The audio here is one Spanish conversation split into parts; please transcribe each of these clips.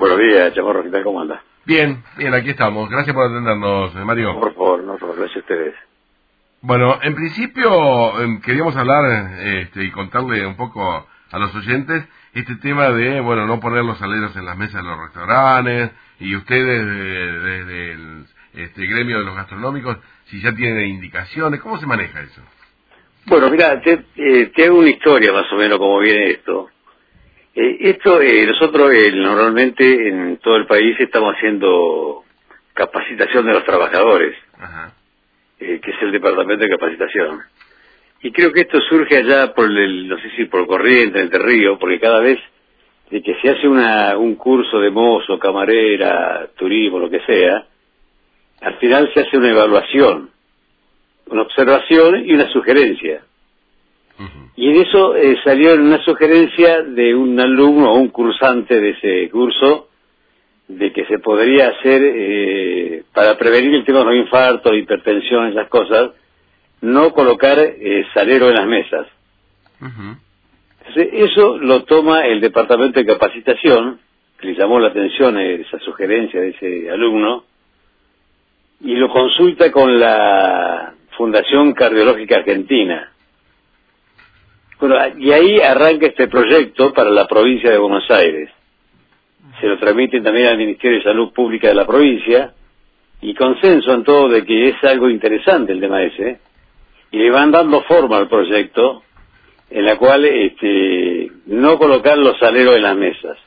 Buenos días, Chamorro, ¿qué tal? ¿Cómo anda? Bien, aquí estamos. Gracias por atendernos, Mario. Por favor, no, gracias a ustedes. Bueno, en principio queríamos hablar y contarle un poco a los oyentes este tema de, no poner los aleros en las mesas de los restaurantes, y ustedes desde el gremio de los gastronómicos, si ya tienen indicaciones, ¿cómo se maneja eso? Bueno, mira, te hago una historia más o menos cómo viene esto. Nosotros normalmente en todo el país estamos haciendo capacitación de los trabajadores, que es el departamento de capacitación. Y creo que esto surge allá por no sé si por Corrientes, Entre Ríos, porque cada vez de que se hace un curso de mozo, camarera, turismo, lo que sea, al final se hace una evaluación, una observación y una sugerencia. Y en eso salió una sugerencia de un alumno o un cursante de ese curso de que se podría hacer, para prevenir el tema de los infartos, hipertensión, esas cosas, no colocar salero en las mesas. Entonces, eso lo toma el departamento de capacitación, que le llamó la atención esa sugerencia de ese alumno, y lo consulta con la Fundación Cardiológica Argentina. Bueno, y ahí arranca este proyecto para la provincia de Buenos Aires. Se lo transmiten también al Ministerio de Salud Pública de la provincia, y consensuan todo de que es algo interesante el tema ese, y le van dando forma al proyecto, en la cual no colocar los saleros en las mesas.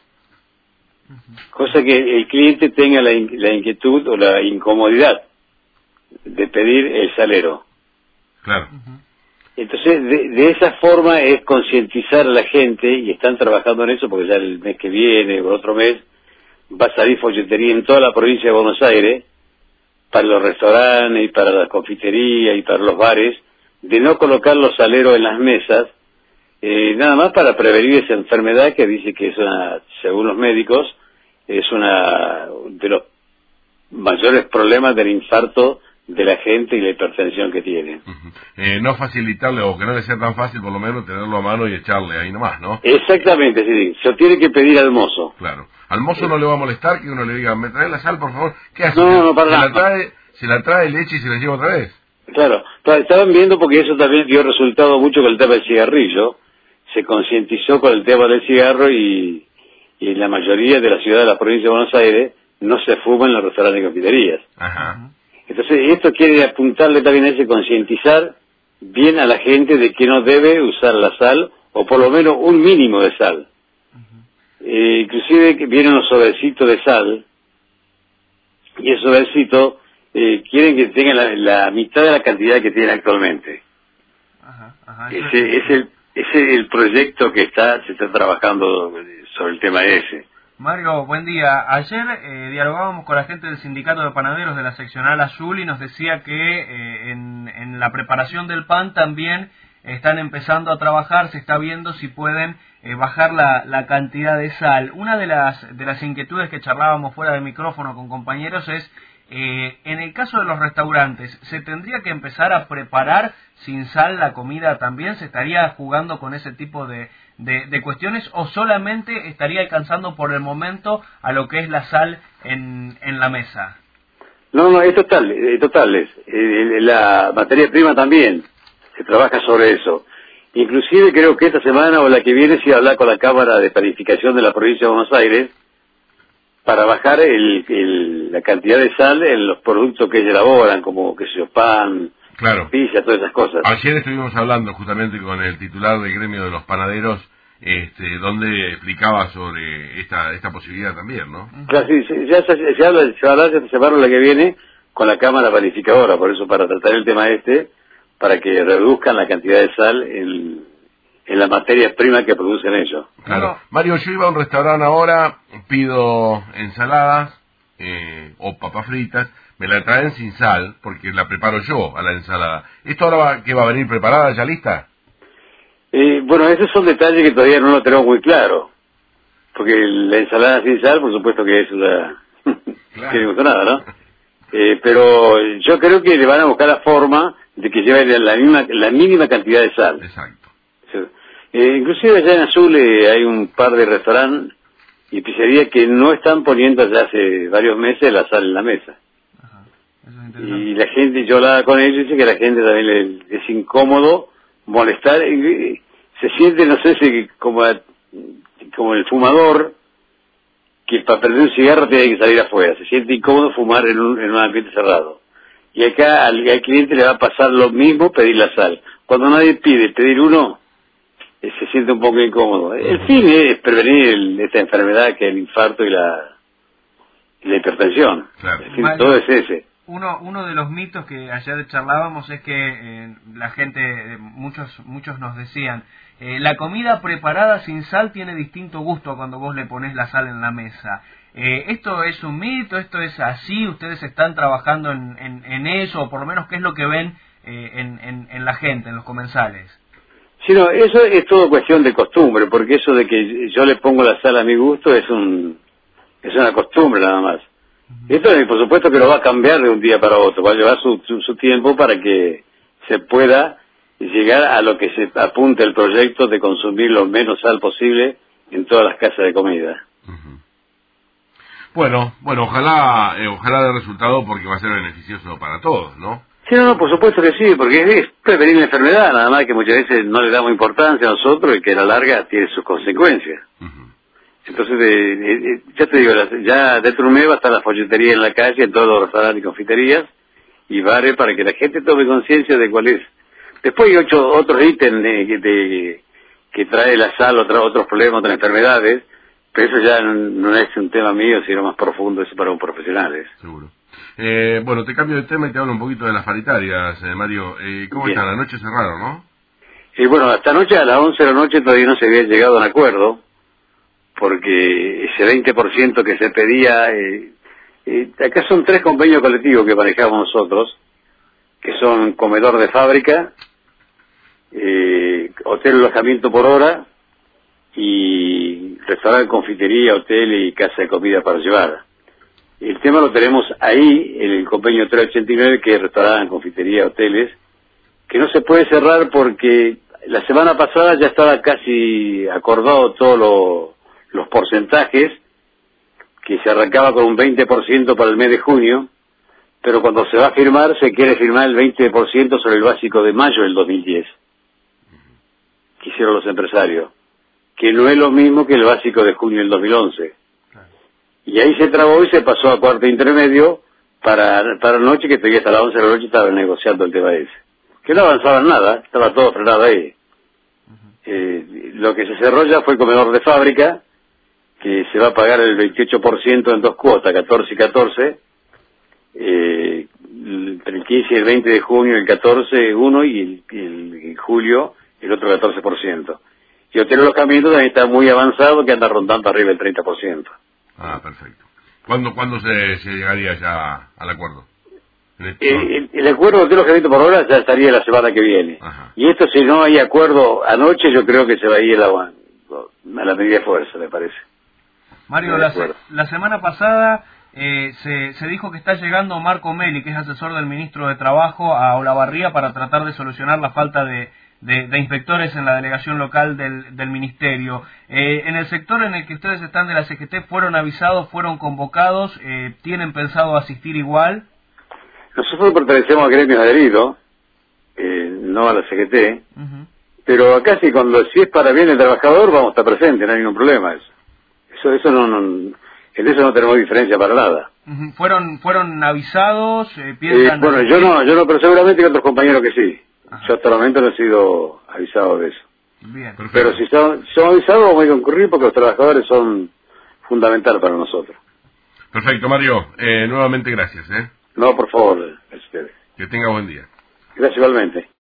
Cosa que el cliente tenga la inquietud o la incomodidad de pedir el salero. Claro. Entonces, de esa forma es concientizar a la gente, y están trabajando en eso, porque ya el mes que viene o otro mes va a salir folletería en toda la provincia de Buenos Aires, para los restaurantes y para las confiterías y para los bares, de no colocar los saleros en las mesas, nada más para prevenir esa enfermedad que dice que es según los médicos, es una de los mayores problemas del infarto de la gente y la hipertensión que tienen. No facilitarle, o que no le sea tan fácil, por lo menos tenerlo a mano y echarle ahí nomás, ¿no? Exactamente, sí. Se lo tiene que pedir al mozo. Claro. Al mozo no le va a molestar que uno le diga, ¿me trae la sal, por favor? ¿Qué hace? No, para nada. Se la trae leche y se la lleva otra vez. Claro. Estaban viendo, porque eso también dio resultado mucho con el tema del cigarrillo. Se concientizó con el tema del cigarro, y en la mayoría de las ciudades de la provincia de Buenos Aires no se fuma en los restaurantes y confiterías. Entonces, esto quiere apuntarle también a ese concientizar bien a la gente de que no debe usar la sal, o por lo menos un mínimo de sal. Inclusive que vienen los sobrecitos de sal, y esos sobrecitos quieren que tengan la mitad de la cantidad que tienen actualmente. Ese es el proyecto que se está trabajando sobre el tema ese. Mario, buen día. Ayer dialogábamos con la gente del Sindicato de Panaderos de la Seccional Azul, y nos decía que en la preparación del pan también están empezando a trabajar, se está viendo si pueden bajar la cantidad de sal. Una de las inquietudes que charlábamos fuera de micrófono con compañeros es, en el caso de los restaurantes, ¿se tendría que empezar a preparar sin sal la comida también? ¿Se estaría jugando con ese tipo de cuestiones, o solamente estaría alcanzando por el momento a lo que es la sal en la mesa? No, es total. La materia prima también se trabaja sobre eso. Inclusive creo que esta semana o la que viene se va a hablar con la Cámara de Planificación de la provincia de Buenos Aires para bajar la cantidad de sal en los productos que ellos elaboran, como pan, claro, pizza, todas esas cosas. Ayer estuvimos hablando justamente con el titular del gremio de los panaderos, donde explicaba sobre esta posibilidad también, ¿no? Claro, sí, se habla esta semana la que viene con la Cámara Planificadora, por eso, para tratar el tema para que reduzcan la cantidad de sal en la materia prima que producen ellos. Claro. Mario, yo iba a un restaurante ahora, pido ensaladas o papas fritas, me la traen sin sal, porque la preparo yo a la ensalada. ¿Esto ahora que va a venir preparada, ya lista? Bueno, esos son detalles que todavía no lo tenemos muy claro, porque la ensalada sin sal, por supuesto que es una... Claro. que no gusta nada, ¿no? Pero yo creo que le van a buscar la forma de que lleven la mínima cantidad de sal. Exacto. Inclusive allá en Azul hay un par de restaurantes y pizzerías que no están poniendo ya hace varios meses la sal en la mesa. Ajá. Eso es interesante. Y la gente, yo hablaba con ellos, dice que a la gente también le es incómodo molestar, y se siente, no sé si como el fumador, que para prender un cigarro tiene que salir afuera, se siente incómodo fumar en un ambiente cerrado. Y acá al cliente le va a pasar lo mismo pedir la sal. Cuando nadie pide pedir uno, se siente un poco incómodo. El fin es prevenir esta enfermedad que es el infarto y la hipertensión. Claro. El fin, todo es ese. Uno de los mitos que ayer charlábamos es que la gente, muchos nos decían, la comida preparada sin sal tiene distinto gusto cuando vos le pones la sal en la mesa. ¿Esto es un mito? ¿Esto es así? ¿Ustedes están trabajando en eso? O por lo menos, ¿qué es lo que ven en la gente, en los comensales? Sí, no, eso es todo cuestión de costumbre, porque eso de que yo le pongo la sal a mi gusto es una costumbre nada más. Esto, por supuesto, que lo va a cambiar de un día para otro, va a llevar su tiempo para que se pueda llegar a lo que se apunta el proyecto de consumir lo menos sal posible en todas las casas de comida. Bueno, ojalá dé resultado, porque va a ser beneficioso para todos, ¿no? Sí, no, por supuesto que sí, porque es prevenir la enfermedad, nada más que muchas veces no le damos importancia a nosotros y que a la larga tiene sus consecuencias. Entonces, ya te digo, ya dentro de un mes va a estar la folletería en la calle, en todos los restaurantes y confiterías, y bares, para que la gente tome conciencia de cuál es. Después hay otros ítems que trae la sal, otros problemas, otras enfermedades, pero eso ya no es un tema mío, sino más profundo, eso para un profesional. Seguro. Bueno, te cambio de tema y te hablo un poquito de las paritarias, Mario. ¿Cómo Bien. están? Anoche cerraron, ¿no? Bueno, hasta anoche, a las 11 de la noche, todavía no se había llegado a un acuerdo, porque ese 20% que se pedía, acá son 3 convenios colectivos que manejamos nosotros, que son comedor de fábrica, hotel alojamiento por hora, y restaurante, confitería, hotel y casa de comida para llevar. El tema lo tenemos ahí, en el convenio 389, que es restaurante, confitería, hoteles, que no se puede cerrar porque la semana pasada ya estaba casi acordado todos los porcentajes, que se arrancaba con un 20% para el mes de junio, pero cuando se va a firmar, se quiere firmar el 20% sobre el básico de mayo del 2010, que hicieron los empresarios, que no es lo mismo que el básico de junio del 2011. Y ahí se trabó y se pasó a cuarto intermedio para anoche, que todavía hasta las 11 de la noche estaba negociando el tema ese. Que no avanzaba nada, estaba todo frenado ahí. Lo que se cerró ya fue el comedor de fábrica, que se va a pagar el 28% en 2 cuotas, 14 y 14, entre el 15 y el 20 de junio, el 14 uno, y el julio el otro 14%. Y hotel alojamiento también está muy avanzado, que anda rondando arriba del 30%. Ah, perfecto. ¿Cuándo se llegaría ya al acuerdo? El acuerdo de hotel alojamiento por hora ya estaría la semana que viene. Ajá. Y esto, si no hay acuerdo anoche, yo creo que se va a ir a la medida de fuerza, me parece. Mario, la semana pasada se dijo que está llegando Marco Meli, que es asesor del ministro de Trabajo, a Olavarría para tratar de solucionar la falta de inspectores en la delegación local del ministerio. En el sector en el que ustedes están de la CGT, ¿fueron avisados, fueron convocados, tienen pensado asistir igual? Nosotros pertenecemos a gremios adheridos, no a la CGT, pero acá si es para bien el trabajador, vamos a estar presentes, no hay ningún problema. Eso en eso no tenemos diferencia para nada. ¿Fueron avisados? ¿Piensan bueno, yo no, pero seguramente hay otros compañeros que sí. Ajá. Yo hasta el momento no he sido avisado de eso. Bien. Pero si son avisados, vamos a concurrir porque los trabajadores son fundamentales para nosotros. Perfecto, Mario. Nuevamente gracias. No, por favor, a ustedes. Que tenga buen día. Gracias igualmente.